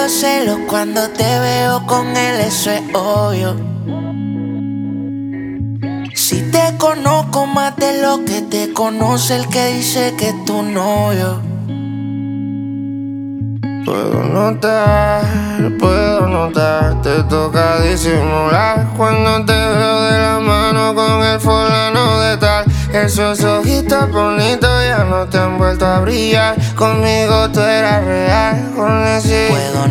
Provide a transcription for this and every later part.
los celos cuando te veo con él, eso es obvio. Si te conozco más de lo que te conoce el que dice que es tu novio. Puedo notar, te toca disimular cuando te veo de la mano con el fulano de tal. Esos ojitos bonitos ya no te han vuelto a brillar. Conmigo tú eras real, con ese. Puedo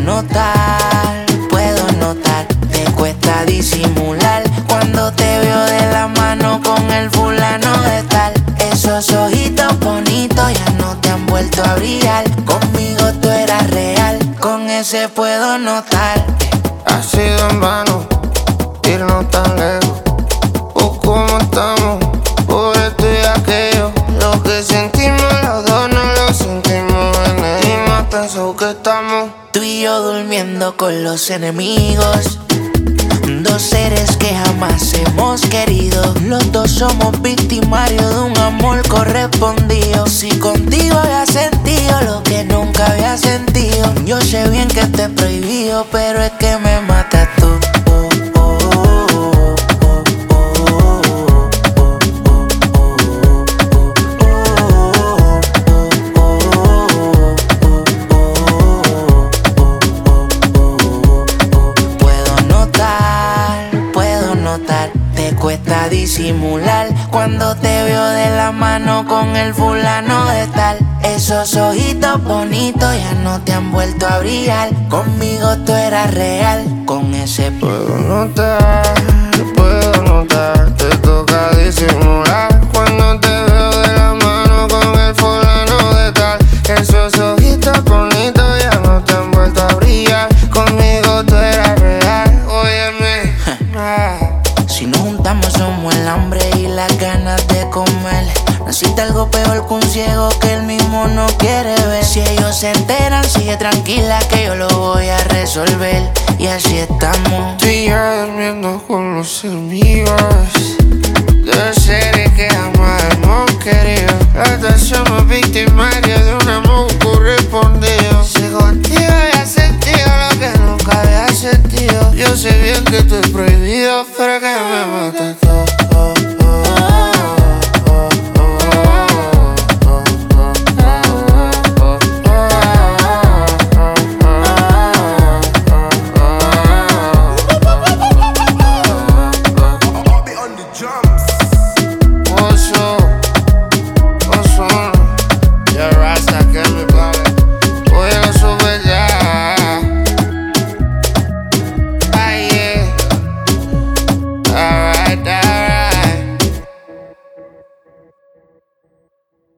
notar, te cuesta disimular cuando te veo de la mano con el fulano de tal. Esos ojitos bonitos ya no te han vuelto a brillar. Conmigo tú eras real, con ese puedo notar. Ha sido en vano irnos tan lejos. ¿Cómo estamos? Por esto y aquello. Lo que sentimos los dos no lo sentimos en él. Y más pensó que estamos tú y yo durmiendo con los enemigos. Dos seres que jamás hemos querido. Los dos somos victimarios de un amor correspondido. Si contigo había sentido lo que nunca había sentido. Yo sé bien que te he prohibido, pero es que me matas tú. Te cuesta disimular cuando te veo de la mano con el fulano de tal. Esos ojitos bonitos ya no te han vuelto a brillar. Conmigo tú eras real, con ese. Puedo notar, te toca disimular cuando te veo de la mano con el fulano de tal. Esos ojitos bonitos ya no te han vuelto a brillar. Conmigo tú eras real, óyeme. Si nos juntamos somos el hambre y las ganas de comer. No existe algo peor que un ciego que él mismo no quiere ver. Si ellos se enteran, sigue tranquila que yo lo voy a resolver. Y así estamos. Tú y yo durmiendo con los amigos. Dos seres que jamás hemos querido. Los dos somos victimarios de un amor correspondido. Si contigo había sentido lo que nunca había sentido. Yo sé bien que te prohibido.